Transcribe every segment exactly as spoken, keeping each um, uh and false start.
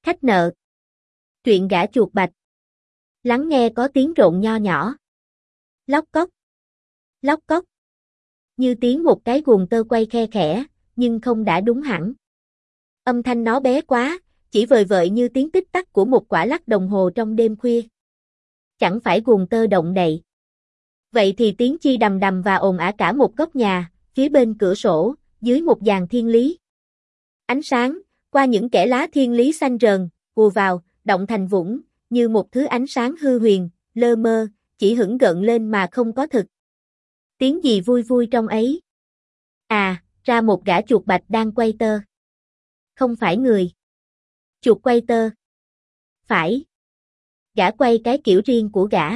Khách nợ. Truyện gả chuột bạch. Lắng nghe có tiếng rộn nho nhỏ. Lóc cóc. Lóc cóc. Như tiếng một cái guồng tơ quay khe khẽ, nhưng không đã đúng hẳn. Âm thanh nó bé quá, chỉ vời vợi như tiếng tích tắc của một quả lắc đồng hồ trong đêm khuya. Chẳng phải guồng tơ động đậy. Vậy thì tiếng chi đầm đầm và ồn ả cả một góc nhà, phía bên cửa sổ, dưới một dàn thiên lý. Ánh sáng, qua những kẽ lá thiên lý xanh rờn, ùa vào, động thành vũng, như một thứ ánh sáng hư huyền, lơ mơ, chỉ hửng gợn lên mà không có thực. Tiếng gì vui vui trong ấy? À, ra một gã chuột bạch đang quay tơ. Không phải người. Chuột quay tơ. Phải. Gã quay cái kiểu riêng của gã.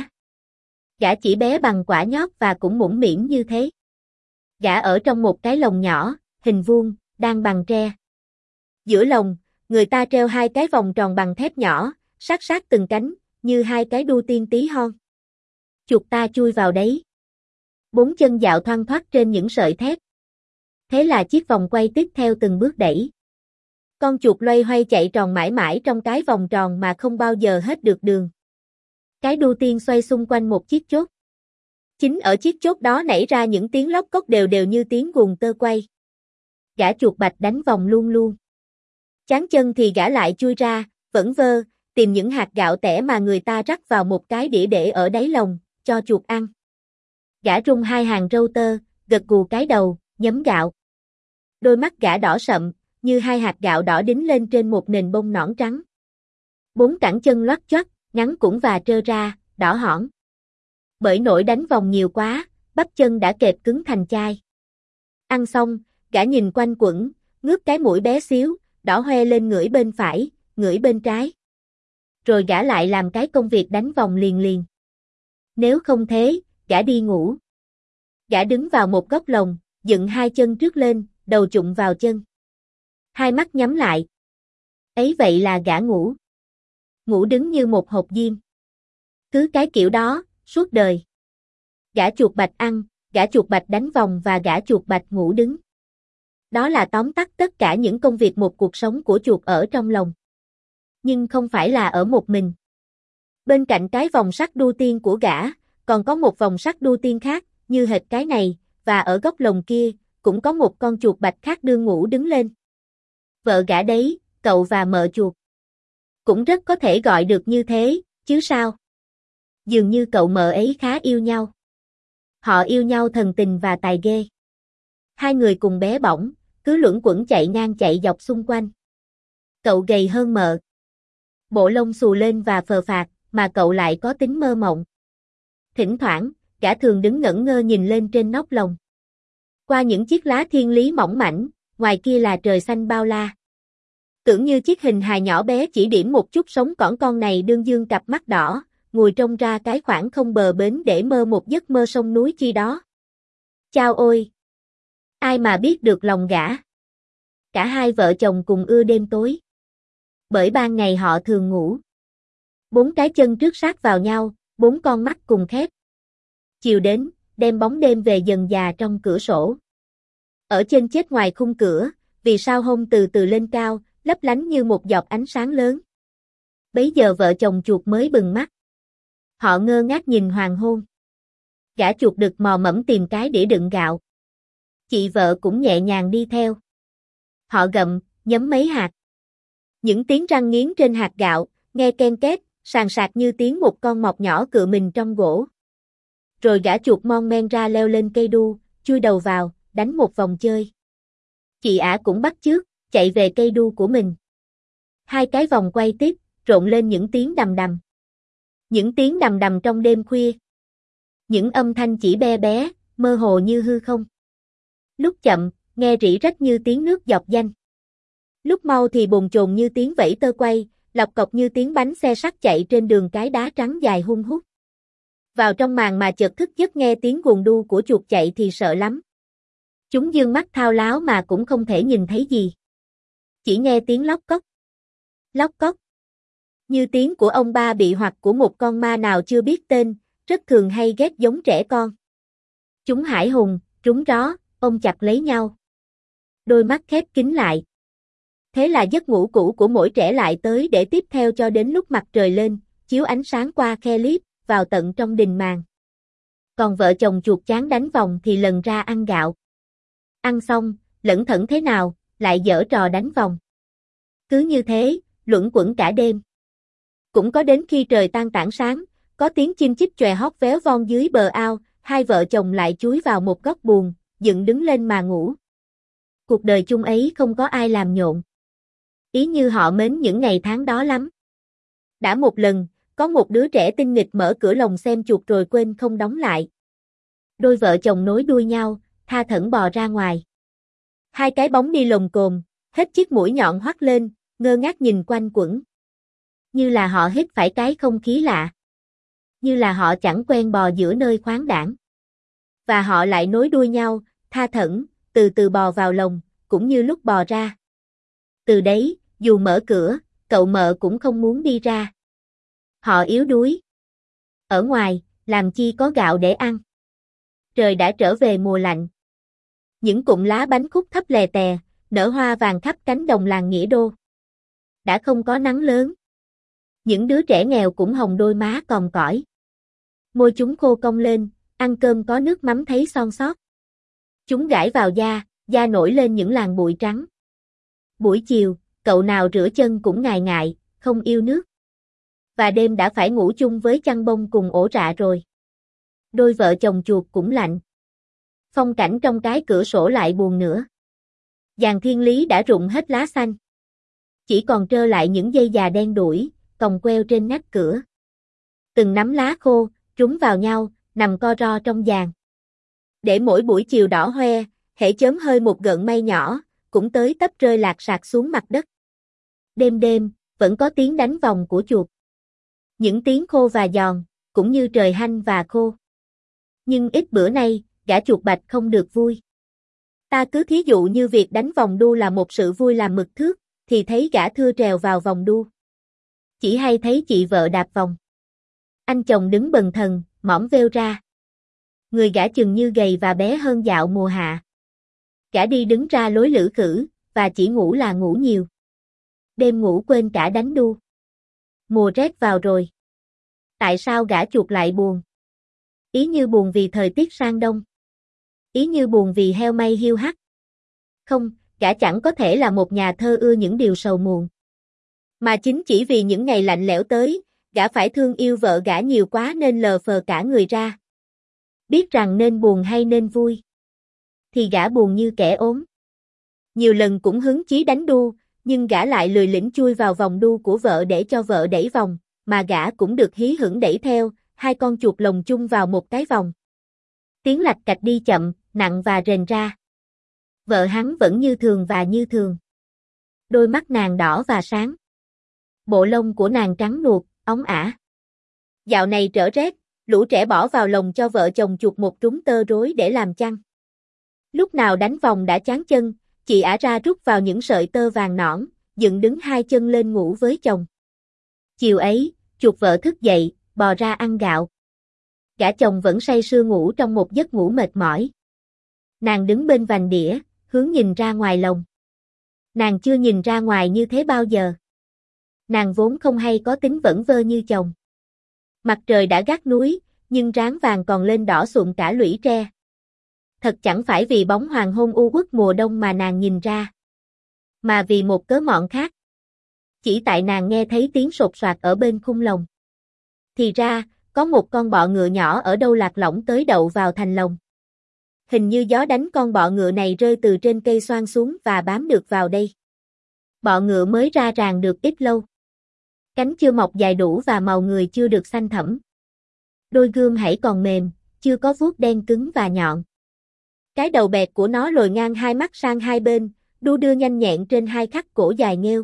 Gã chỉ bé bằng quả nhót và cũng mũm mĩm như thế. Gã ở trong một cái lồng nhỏ, hình vuông, đang bằng tre. Giữa lồng, người ta treo hai cái vòng tròn bằng thép nhỏ, sát sát từng cánh, như hai cái đu tiên tí hon. Chuột ta chui vào đấy. Bốn chân dạo thoăn thoắt trên những sợi thép. Thế là chiếc vòng quay tiếp theo từng bước đẩy. Con chuột loay hoay chạy tròn mãi mãi trong cái vòng tròn mà không bao giờ hết được đường. Cái đu tiên xoay xung quanh một chiếc chốt. Chính ở chiếc chốt đó nảy ra những tiếng lóc cốc đều đều như tiếng guồng tơ quay. Gã chuột bạch đánh vòng luôn luôn. Chán chân thì gã lại chui ra, vẩn vơ, tìm những hạt gạo tẻ mà người ta rắc vào một cái đĩa để ở đáy lồng, cho chuột ăn. Gã rung hai hàng râu tơ, gật gù cái đầu, nhấm gạo. Đôi mắt gã đỏ sậm, như hai hạt gạo đỏ đính lên trên một nền bông nõn trắng. Bốn cẳng chân loắt choắt, ngắn cũng và trơ ra, đỏ hỏn. Bởi nỗi đánh vòng nhiều quá, bắp chân đã kẹp cứng thành chai. Ăn xong, gã nhìn quanh quẩn, ngước cái mũi bé xíu, đỏ hoe lên ngửi bên phải, ngửi bên trái. Rồi gã lại làm cái công việc đánh vòng liền liền. Nếu không thế, gã đi ngủ. Gã đứng vào một góc lồng, dựng hai chân trước lên, đầu chụm vào chân. Hai mắt nhắm lại. Ấy vậy là gã ngủ. Ngủ đứng như một hộp diêm. Cứ cái kiểu đó, suốt đời. Gã chuột bạch ăn, gã chuột bạch đánh vòng và gã chuột bạch ngủ đứng. Đó là tóm tắt tất cả những công việc một cuộc sống của chuột ở trong lồng. Nhưng không phải là ở một mình. Bên cạnh cái vòng sắt đu tiên của gã, còn có một vòng sắt đu tiên khác, như hệt cái này, và ở góc lồng kia, cũng có một con chuột bạch khác đương ngủ đứng lên. Vợ gã đấy, cậu và mợ chuột. Cũng rất có thể gọi được như thế, chứ sao? Dường như cậu mợ ấy khá yêu nhau. Họ yêu nhau thần tình và tài ghê. Hai người cùng bé bỏng, cứ luẩn quẩn chạy ngang chạy dọc xung quanh. Cậu gầy hơn mợ. Bộ lông xù lên và phờ phạc, mà cậu lại có tính mơ mộng. Thỉnh thoảng, gã thường đứng ngẩn ngơ nhìn lên trên nóc lồng. Qua những chiếc lá thiên lý mỏng mảnh, ngoài kia là trời xanh bao la. Tưởng như chiếc hình hài nhỏ bé chỉ điểm một chút sống cỏn con này đương dương cặp mắt đỏ, ngồi trông ra cái khoảng không bờ bến để mơ một giấc mơ sông núi chi đó. Chao ôi! Ai mà biết được lòng gã? Cả hai vợ chồng cùng ưa đêm tối. Bởi ban ngày họ thường ngủ. Bốn cái chân trước sát vào nhau, bốn con mắt cùng khép. Chiều đến, đem bóng đêm về dần già trong cửa sổ. Ở trên chết ngoài khung cửa, vì sao hôm từ từ lên cao, lấp lánh như một giọt ánh sáng lớn. Bấy giờ vợ chồng chuột mới bừng mắt. Họ ngơ ngác nhìn hoàng hôn. Gã chuột đực mò mẫm tìm cái để đựng gạo. Chị vợ cũng nhẹ nhàng đi theo. Họ gặm, nhấm mấy hạt. Những tiếng răng nghiến trên hạt gạo, nghe ken két, sàn sạc như tiếng một con mọc nhỏ cựa mình trong gỗ. Rồi gã chuột mon men ra leo lên cây đu, chui đầu vào, đánh một vòng chơi. Chị ả cũng bắt chước, chạy về cây đu của mình. Hai cái vòng quay tiếp, rộn lên những tiếng đầm đầm. Những tiếng đầm đầm trong đêm khuya. Những âm thanh chỉ be bé, mơ hồ như hư không. Lúc chậm, nghe rỉ rách như tiếng nước dọc danh. Lúc mau thì bồn chồn như tiếng vẫy tơ quay, lọc cọc như tiếng bánh xe sắt chạy trên đường cái đá trắng dài hun hút. Vào trong màn mà chợt thức giấc nghe tiếng guồng đu của chuột chạy thì sợ lắm. Chúng dương mắt thao láo mà cũng không thể nhìn thấy gì. Chỉ nghe tiếng lóc cóc. Lóc cóc. Như tiếng của ông ba bị hoặc của một con ma nào chưa biết tên, rất thường hay ghét giống trẻ con. Chúng hải hùng, trúng ró, ôm chặt lấy nhau. Đôi mắt khép kín lại. Thế là giấc ngủ cũ của mỗi trẻ lại tới để tiếp theo cho đến lúc mặt trời lên, chiếu ánh sáng qua khe liếp, vào tận trong đình màng. Còn vợ chồng chuột chán đánh vòng thì lần ra ăn gạo. Ăn xong, lẩn thẩn thế nào, lại giở trò đánh vòng. Cứ như thế, luẩn quẩn cả đêm. Cũng có đến khi trời tan tảng sáng, có tiếng chim chích chòe hót véo von dưới bờ ao, hai vợ chồng lại chúi vào một góc buồng, dựng đứng lên mà ngủ. Cuộc đời chung ấy không có ai làm nhộn. Ý như họ mến những ngày tháng đó lắm. Đã một lần, có một đứa trẻ tinh nghịch mở cửa lồng xem chuột rồi quên không đóng lại. Đôi vợ chồng nối đuôi nhau, tha thẩn bò ra ngoài. Hai cái bóng đi lồm cồm, hết chiếc mũi nhọn hoắt lên, ngơ ngác nhìn quanh quẩn. Như là họ hít phải cái không khí lạ. Như là họ chẳng quen bò giữa nơi khoáng đãng. Và họ lại nối đuôi nhau, tha thẩn, từ từ bò vào lồng, cũng như lúc bò ra. Từ đấy, dù mở cửa, cậu mợ cũng không muốn đi ra. Họ yếu đuối. Ở ngoài, làm chi có gạo để ăn. Trời đã trở về mùa lạnh. Những cụm lá bánh khúc thấp lè tè, nở hoa vàng khắp cánh đồng làng Nghĩa Đô. Đã không có nắng lớn. Những đứa trẻ nghèo cũng hồng đôi má còm cõi. Môi chúng khô cong lên, ăn cơm có nước mắm thấy son sót. Chúng gãi vào da, da nổi lên những làn bụi trắng. Buổi chiều, cậu nào rửa chân cũng ngại ngại, không yêu nước. Và đêm đã phải ngủ chung với chăn bông cùng ổ rạ rồi. Đôi vợ chồng chuột cũng lạnh. Phong cảnh trong cái cửa sổ lại buồn nữa. Giàn thiên lý đã rụng hết lá xanh. Chỉ còn trơ lại những dây già đen đủi, còng queo trên nách cửa. Từng nắm lá khô, trúng vào nhau, nằm co ro trong giàn. Để mỗi buổi chiều đỏ hoe, hễ chớm hơi một gợn mây nhỏ, cũng tới tấp rơi lạc sạc xuống mặt đất. Đêm đêm, vẫn có tiếng đánh vòng của chuột. Những tiếng khô và giòn, cũng như trời hanh và khô. Nhưng ít bữa nay, gã chuột bạch không được vui. Ta cứ thí dụ như việc đánh vòng đu là một sự vui làm mực thước, thì thấy gã thưa trèo vào vòng đu. Chỉ hay thấy chị vợ đạp vòng. Anh chồng đứng bần thần, mõm vêu ra. Người gã chừng như gầy và bé hơn dạo mùa hạ. Gã đi đứng ra lối lử khử, và chỉ ngủ là ngủ nhiều. Đêm ngủ quên cả đánh đu. Mùa rét vào rồi. Tại sao gã chuột lại buồn? Ý như buồn vì thời tiết sang đông. Ý như buồn vì heo may hiu hắt. Không, gã chẳng có thể là một nhà thơ ưa những điều sầu muộn. Mà chính chỉ vì những ngày lạnh lẽo tới, gã phải thương yêu vợ gã nhiều quá nên lờ phờ cả người ra. Biết rằng nên buồn hay nên vui. Thì gã buồn như kẻ ốm. Nhiều lần cũng hứng chí đánh đu, nhưng gã lại lười lĩnh chui vào vòng đu của vợ để cho vợ đẩy vòng, mà gã cũng được hí hửng đẩy theo, hai con chuột lồng chung vào một cái vòng. Tiếng lạch cạch đi chậm, nặng và rền ra. Vợ hắn vẫn như thường và như thường. Đôi mắt nàng đỏ và sáng. Bộ lông của nàng trắng nuột, óng ả. Dạo này trở rét, lũ trẻ bỏ vào lồng cho vợ chồng chuột một trúng tơ rối để làm chăn. Lúc nào đánh vòng đã chán chân, chị ả ra rút vào những sợi tơ vàng nõn, dựng đứng hai chân lên ngủ với chồng. Chiều ấy, chuột vợ thức dậy, bò ra ăn gạo. Gã chồng vẫn say sưa ngủ trong một giấc ngủ mệt mỏi. Nàng đứng bên vành đĩa, hướng nhìn ra ngoài lồng. Nàng chưa nhìn ra ngoài như thế bao giờ. Nàng vốn không hay có tính vẩn vơ như chồng. Mặt trời đã gác núi, nhưng ráng vàng còn lên đỏ sụn cả lũy tre. Thật chẳng phải vì bóng hoàng hôn u uất mùa đông mà nàng nhìn ra, mà vì một cớ mọn khác. Chỉ tại nàng nghe thấy tiếng sột soạt ở bên khung lồng. Thì ra, có một con bọ ngựa nhỏ ở đâu lạc lõng tới đậu vào thành lồng. Hình như gió đánh con bọ ngựa này rơi từ trên cây xoan xuống và bám được vào đây. Bọ ngựa mới ra ràng được ít lâu. Cánh chưa mọc dài đủ và màu người chưa được xanh thẫm. Đôi gươm hãy còn mềm, chưa có vuốt đen cứng và nhọn. Cái đầu bẹt của nó lồi ngang hai mắt sang hai bên, đu đưa nhanh nhẹn trên hai khắc cổ dài nghêu.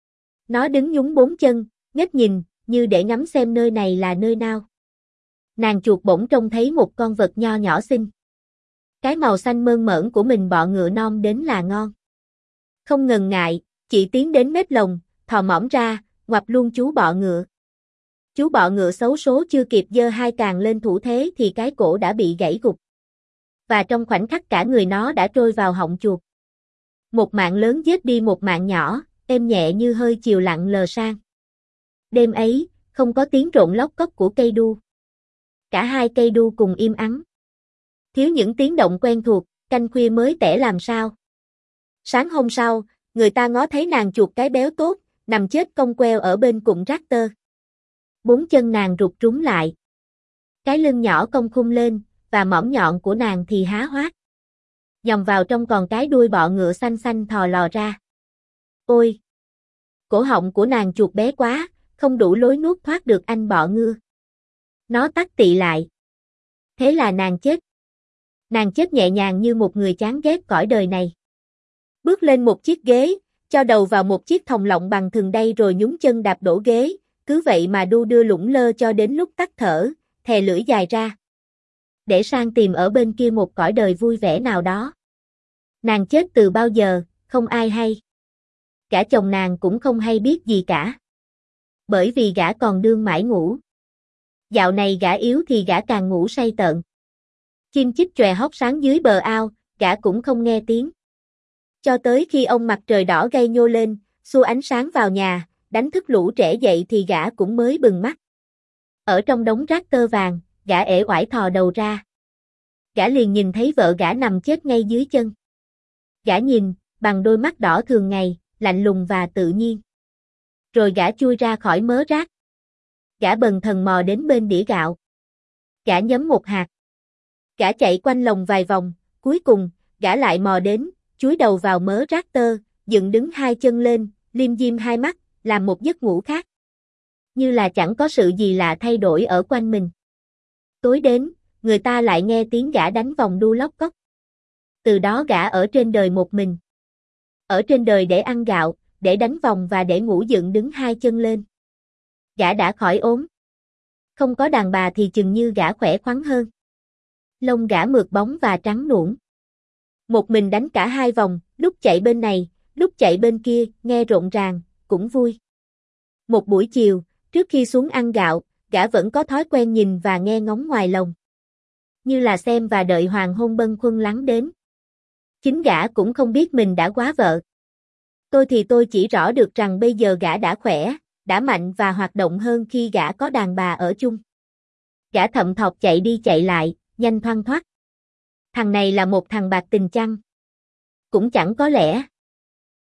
Nó đứng nhúng bốn chân, ngếch nhìn, như để ngắm xem nơi này là nơi nào. Nàng chuột bỗng trông thấy một con vật nho nhỏ xinh. Cái màu xanh mơn mởn của mình bọ ngựa non đến là ngon. Không ngần ngại, chị tiến đến mép lồng, thò mõm ra, ngoặp luôn chú bọ ngựa. Chú bọ ngựa xấu số chưa kịp giơ hai càng lên thủ thế thì cái cổ đã bị gãy gục. Và trong khoảnh khắc cả người nó đã trôi vào họng chuột. Một mạng lớn giết đi một mạng nhỏ, êm nhẹ như hơi chiều lặng lờ sang. Đêm ấy, không có tiếng rộn lóc cóc của cây đu. Cả hai cây đu cùng im ắng. Thiếu những tiếng động quen thuộc, canh khuya mới tẻ làm sao. Sáng hôm sau, người ta ngó thấy nàng chuột cái béo tốt, nằm chết cong queo ở bên cụm rác tơ. Bốn chân nàng rụt rúng lại. Cái lưng nhỏ cong khum lên, và mõm nhọn của nàng thì há hoác. Nhòng vào trong còn cái đuôi bọ ngựa xanh xanh thò lò ra. Ôi! Cổ họng của nàng chuột bé quá, không đủ lối nuốt thoát được anh bọ ngưa. Nó tắc tị lại. Thế là nàng chết. Nàng chết nhẹ nhàng như một người chán ghét cõi đời này. Bước lên một chiếc ghế, cho đầu vào một chiếc thòng lọng bằng thừng đay rồi nhúng chân đạp đổ ghế, cứ vậy mà đu đưa lủng lơ cho đến lúc tắt thở, thè lưỡi dài ra. Để sang tìm ở bên kia một cõi đời vui vẻ nào đó. Nàng chết từ bao giờ, không ai hay. Cả chồng nàng cũng không hay biết gì cả. Bởi vì gã còn đương mãi ngủ. Dạo này gã yếu thì gã càng ngủ say tợn. Chim chích chòe hót sáng dưới bờ ao, gã cũng không nghe tiếng. Cho tới khi ông mặt trời đỏ gay nhô lên, xua ánh sáng vào nhà, đánh thức lũ trẻ dậy thì gã cũng mới bừng mắt. Ở trong đống rác tơ vàng, gã ể oải thò đầu ra. Gã liền nhìn thấy vợ gã nằm chết ngay dưới chân. Gã nhìn, bằng đôi mắt đỏ thường ngày, lạnh lùng và tự nhiên. Rồi gã chui ra khỏi mớ rác. Gã bần thần mò đến bên đĩa gạo. Gã nhấm một hạt. Gã chạy quanh lồng vài vòng, cuối cùng, gã lại mò đến, chúi đầu vào mớ rác tơ, dựng đứng hai chân lên, liêm diêm hai mắt, làm một giấc ngủ khác. Như là chẳng có sự gì lạ thay đổi ở quanh mình. Tối đến, người ta lại nghe tiếng gã đánh vòng đu lóc cóc. Từ đó gã ở trên đời một mình. Ở trên đời để ăn gạo, để đánh vòng và để ngủ dựng đứng hai chân lên. Gã đã khỏi ốm. Không có đàn bà thì chừng như gã khỏe khoắn hơn. Lông gã mượt bóng và trắng nõn. Một mình đánh cả hai vòng, lúc chạy bên này, lúc chạy bên kia, nghe rộn ràng, cũng vui. Một buổi chiều, trước khi xuống ăn gạo, gã vẫn có thói quen nhìn và nghe ngóng ngoài lồng. Như là xem và đợi hoàng hôn bâng khuâng lắng đến. Chính gã cũng không biết mình đã quá vợ. Tôi thì tôi chỉ rõ được rằng bây giờ gã đã khỏe, đã mạnh và hoạt động hơn khi gã có đàn bà ở chung. Gã thậm thọc chạy đi chạy lại, nhanh thoăn thoắt. Thằng này là một thằng bạc tình chăng? Cũng chẳng có lẽ.